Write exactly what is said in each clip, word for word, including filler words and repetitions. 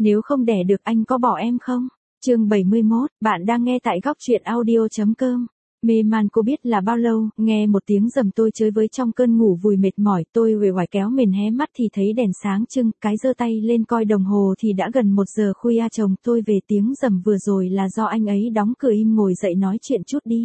Nếu không đẻ được anh có bỏ em không? Chương bảy mươi mốt, bạn đang nghe tại góc truyện audio chấm com. Mê man cô biết là bao lâu, nghe một tiếng rầm tôi chơi với trong cơn ngủ vùi mệt mỏi, tôi uể oải kéo mền hé mắt thì thấy đèn sáng trưng, cái giơ tay lên coi đồng hồ thì đã gần một giờ khuya. Chồng tôi về, tiếng rầm vừa rồi là do anh ấy đóng cửa im, ngồi dậy nói chuyện chút đi.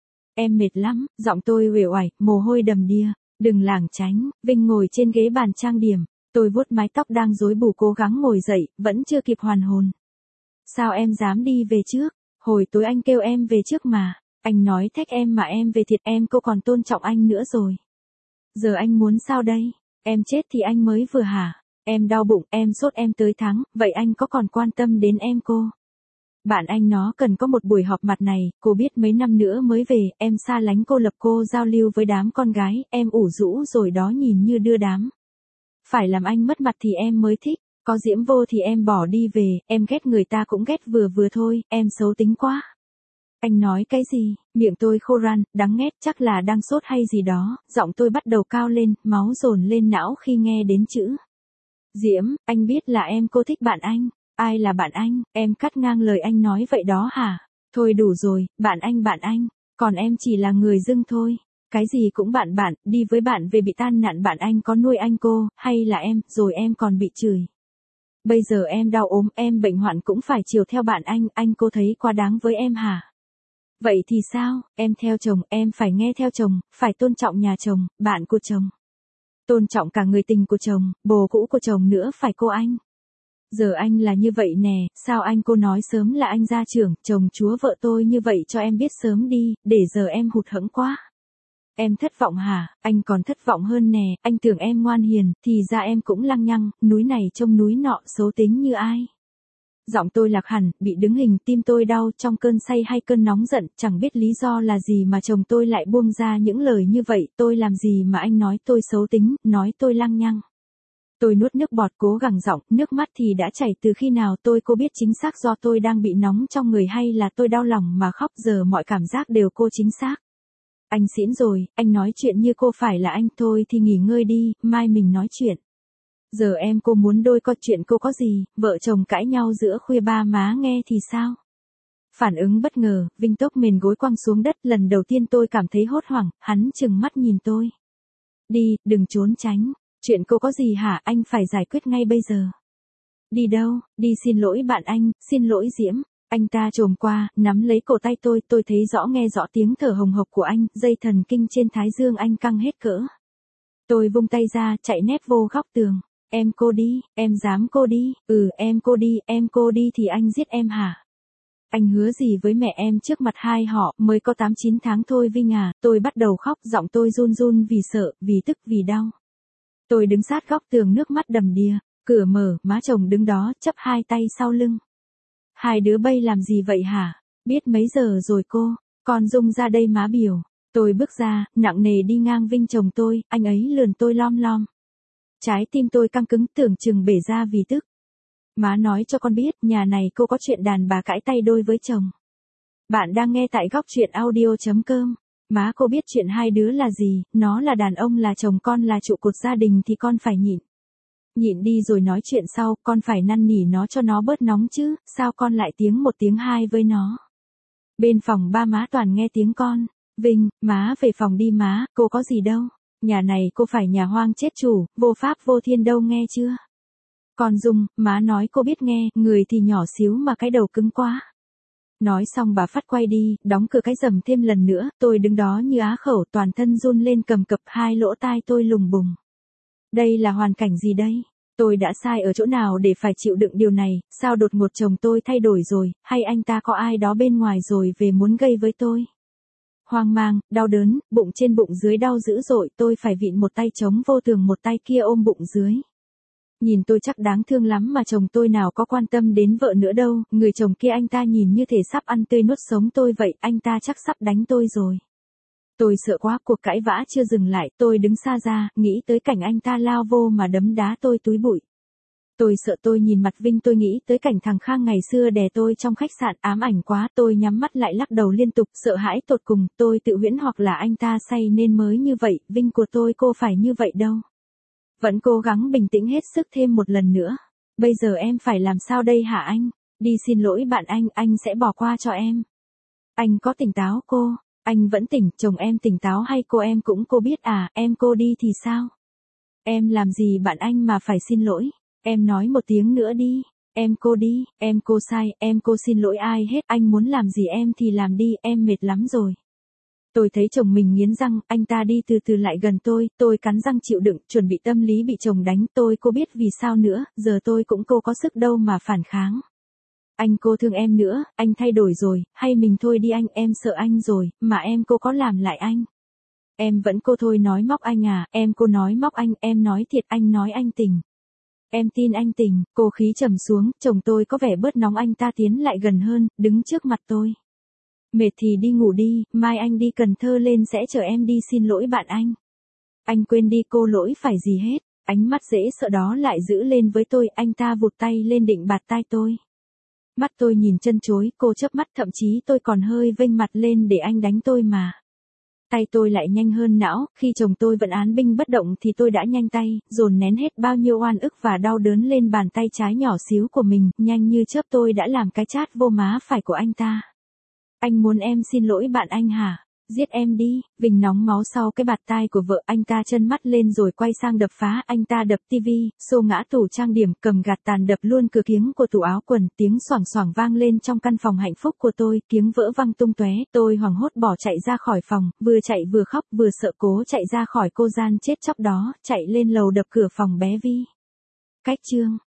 Em mệt lắm, giọng tôi uể oải, mồ hôi đầm đìa. Đừng lảng tránh. Vinh ngồi trên ghế bàn trang điểm, tôi vuốt mái tóc đang rối bù cố gắng ngồi dậy, vẫn chưa kịp hoàn hồn. Sao em dám đi về trước? Hồi tối anh kêu em về trước mà. Anh nói thách em mà em về thiệt, em cô còn tôn trọng anh nữa rồi. Giờ anh muốn sao đây? Em chết thì anh mới vừa hả? Em đau bụng, em sốt, em tới tháng, vậy anh có còn quan tâm đến em cô? Bạn anh nó cần có một buổi họp mặt này, cô biết mấy năm nữa mới về, em xa lánh cô, lập cô giao lưu với đám con gái, em ủ rũ rồi đó, nhìn như đưa đám. Phải làm anh mất mặt thì em mới thích, có diễm vô thì em bỏ đi về, em ghét người ta cũng ghét vừa vừa thôi, em xấu tính quá. Anh nói cái gì? Miệng tôi khô ran, đắng nghét, chắc là đang sốt hay gì đó, giọng tôi bắt đầu cao lên, máu dồn lên não khi nghe đến chữ Diễm. Anh biết là em cô thích bạn anh. Ai là bạn anh? Em cắt ngang lời anh nói vậy đó hả? Thôi đủ rồi, bạn anh bạn anh, còn em chỉ là người dưng thôi. Cái gì cũng bạn bạn, đi với bạn về bị tan nạn, bạn anh có nuôi anh cô, hay là em, rồi em còn bị chửi. Bây giờ em đau ốm, em bệnh hoạn cũng phải chiều theo bạn anh, anh cô thấy quá đáng với em hả? Vậy thì sao? Em theo chồng, em phải nghe theo chồng, phải tôn trọng nhà chồng, bạn của chồng. Tôn trọng cả người tình của chồng, bồ cũ của chồng nữa, phải cô anh. Giờ anh là như vậy nè, sao anh cô nói sớm là anh gia trưởng, chồng chúa vợ tôi như vậy cho em biết sớm đi, để giờ em hụt hẫng quá. Em thất vọng hả? Anh còn thất vọng hơn nè, anh tưởng em ngoan hiền, thì ra em cũng lăng nhăng, núi này trông núi nọ, xấu tính như ai. Giọng tôi lạc hẳn, bị đứng hình, tim tôi đau, trong cơn say hay cơn nóng giận, chẳng biết lý do là gì mà chồng tôi lại buông ra những lời như vậy, tôi làm gì mà anh nói tôi xấu tính, nói tôi lăng nhăng. Tôi nuốt nước bọt cố gắng giọng, nước mắt thì đã chảy từ khi nào tôi cô biết chính xác do tôi đang bị nóng trong người hay là tôi đau lòng mà khóc, giờ mọi cảm giác đều cô chính xác. Anh xỉn rồi, anh nói chuyện như cô phải là anh, thôi thì nghỉ ngơi đi, mai mình nói chuyện. Giờ em cô muốn đôi co, chuyện cô có gì, vợ chồng cãi nhau giữa khuya ba má nghe thì sao? Phản ứng bất ngờ, Vinh tốc mền gối quăng xuống đất, lần đầu tiên tôi cảm thấy hốt hoảng, hắn trừng mắt nhìn tôi. Đi, đừng trốn tránh, chuyện cô có gì hả, anh phải giải quyết ngay bây giờ. Đi đâu? Đi xin lỗi bạn anh, xin lỗi Diễm. Anh ta chồm qua, nắm lấy cổ tay tôi, tôi thấy rõ nghe rõ tiếng thở hồng hộc của anh, dây thần kinh trên thái dương anh căng hết cỡ. Tôi vung tay ra, chạy nép vô góc tường. Em cô đi, em dám cô đi, ừ em cô đi, em cô đi thì anh giết em hả? Anh hứa gì với mẹ em trước mặt hai họ, mới có tám chín tháng thôi Vinh à, tôi bắt đầu khóc, giọng tôi run run vì sợ, vì tức, vì đau. Tôi đứng sát góc tường, nước mắt đầm đìa, cửa mở, má chồng đứng đó, chắp hai tay sau lưng. Hai đứa bay làm gì vậy hả? Biết mấy giờ rồi cô, con Dung ra đây má biểu. Tôi bước ra, nặng nề đi ngang Vinh chồng tôi, anh ấy lườn tôi lom lom. Trái tim tôi căng cứng, tưởng chừng bể ra vì tức. Má nói cho con biết, nhà này cô có chuyện đàn bà cãi tay đôi với chồng. Bạn đang nghe tại góc truyện audio chấm com. Má cô biết chuyện hai đứa là gì, nó là đàn ông, là chồng, con là trụ cột gia đình thì con phải nhịn. Nhịn đi rồi nói chuyện sau, con phải năn nỉ nó cho nó bớt nóng chứ, sao con lại tiếng một tiếng hai với nó. Bên phòng ba má toàn nghe tiếng con. Vinh, má về phòng đi má, cô có gì đâu. Nhà này cô phải nhà hoang chết chủ, vô pháp vô thiên đâu nghe chưa. Con Dung, má nói cô biết nghe, người thì nhỏ xíu mà cái đầu cứng quá. Nói xong bà Phát quay đi, đóng cửa cái rầm thêm lần nữa, tôi đứng đó như á khẩu, toàn thân run lên cầm cập, hai lỗ tai tôi lùng bùng. Đây là hoàn cảnh gì đây? Tôi đã sai ở chỗ nào để phải chịu đựng điều này, sao đột ngột chồng tôi thay đổi rồi, hay anh ta có ai đó bên ngoài rồi về muốn gây với tôi? Hoang mang, đau đớn, bụng trên bụng dưới đau dữ dội, tôi phải vịn một tay chống vô tường, một tay kia ôm bụng dưới. Nhìn tôi chắc đáng thương lắm mà chồng tôi nào có quan tâm đến vợ nữa đâu, người chồng kia anh ta nhìn như thể sắp ăn tươi nuốt sống tôi vậy, anh ta chắc sắp đánh tôi rồi. Tôi sợ quá, cuộc cãi vã chưa dừng lại, tôi đứng xa ra, nghĩ tới cảnh anh ta lao vô mà đấm đá tôi túi bụi. Tôi sợ, tôi nhìn mặt Vinh, tôi nghĩ tới cảnh thằng Khang ngày xưa đè tôi trong khách sạn, ám ảnh quá, tôi nhắm mắt lại lắc đầu liên tục, sợ hãi tột cùng, tôi tự huyễn hoặc là anh ta say nên mới như vậy, Vinh của tôi cô phải như vậy đâu. Vẫn cố gắng bình tĩnh hết sức thêm một lần nữa. Bây giờ em phải làm sao đây hả anh? Đi xin lỗi bạn anh, anh sẽ bỏ qua cho em. Anh có tỉnh táo cô, anh vẫn tỉnh, chồng em tỉnh táo hay cô em cũng cô biết à, em cô đi thì sao? Em làm gì bạn anh mà phải xin lỗi, em nói một tiếng nữa đi, em cô đi, em cô sai, em cô xin lỗi ai hết, anh muốn làm gì em thì làm đi, em mệt lắm rồi. Tôi thấy chồng mình nghiến răng, anh ta đi từ từ lại gần tôi, tôi cắn răng chịu đựng, chuẩn bị tâm lý bị chồng đánh, tôi cô biết vì sao nữa, giờ tôi cũng cô có sức đâu mà phản kháng. Anh cô thương em nữa, anh thay đổi rồi, hay mình thôi đi anh, em sợ anh rồi, mà em cô có làm lại anh. Em vẫn cô thôi nói móc anh à, em cô nói móc anh, em nói thiệt anh nói anh tình. Em tin anh tình, cô khí trầm xuống, chồng tôi có vẻ bớt nóng anh ta tiến lại gần hơn, đứng trước mặt tôi. Mệt thì đi ngủ đi, mai anh đi Cần Thơ lên sẽ chờ em đi xin lỗi bạn anh. Anh quên đi cô lỗi phải gì hết, ánh mắt dễ sợ đó lại giữ lên với tôi, anh ta vụt tay lên định bạt tai tôi. Mắt tôi nhìn chân chối, cô chớp mắt thậm chí tôi còn hơi vênh mặt lên để anh đánh tôi mà. Tay tôi lại nhanh hơn não, khi chồng tôi vẫn án binh bất động thì tôi đã nhanh tay, dồn nén hết bao nhiêu oan ức và đau đớn lên bàn tay trái nhỏ xíu của mình, nhanh như chớp tôi đã làm cái chát vô má phải của anh ta. Anh muốn em xin lỗi bạn anh hả? Giết em đi, Vinh nóng máu sau cái bạt tai của vợ, anh ta chân mắt lên rồi quay sang đập phá, anh ta đập tivi, xô ngã tủ trang điểm, cầm gạt tàn đập luôn cửa kiếng của tủ áo quần, tiếng xoảng xoảng vang lên trong căn phòng hạnh phúc của tôi, kiếng vỡ văng tung tóe, tôi hoảng hốt bỏ chạy ra khỏi phòng, vừa chạy vừa khóc, vừa sợ cố chạy ra khỏi cô gian chết chóc đó, chạy lên lầu đập cửa phòng bé Vi. Cách chương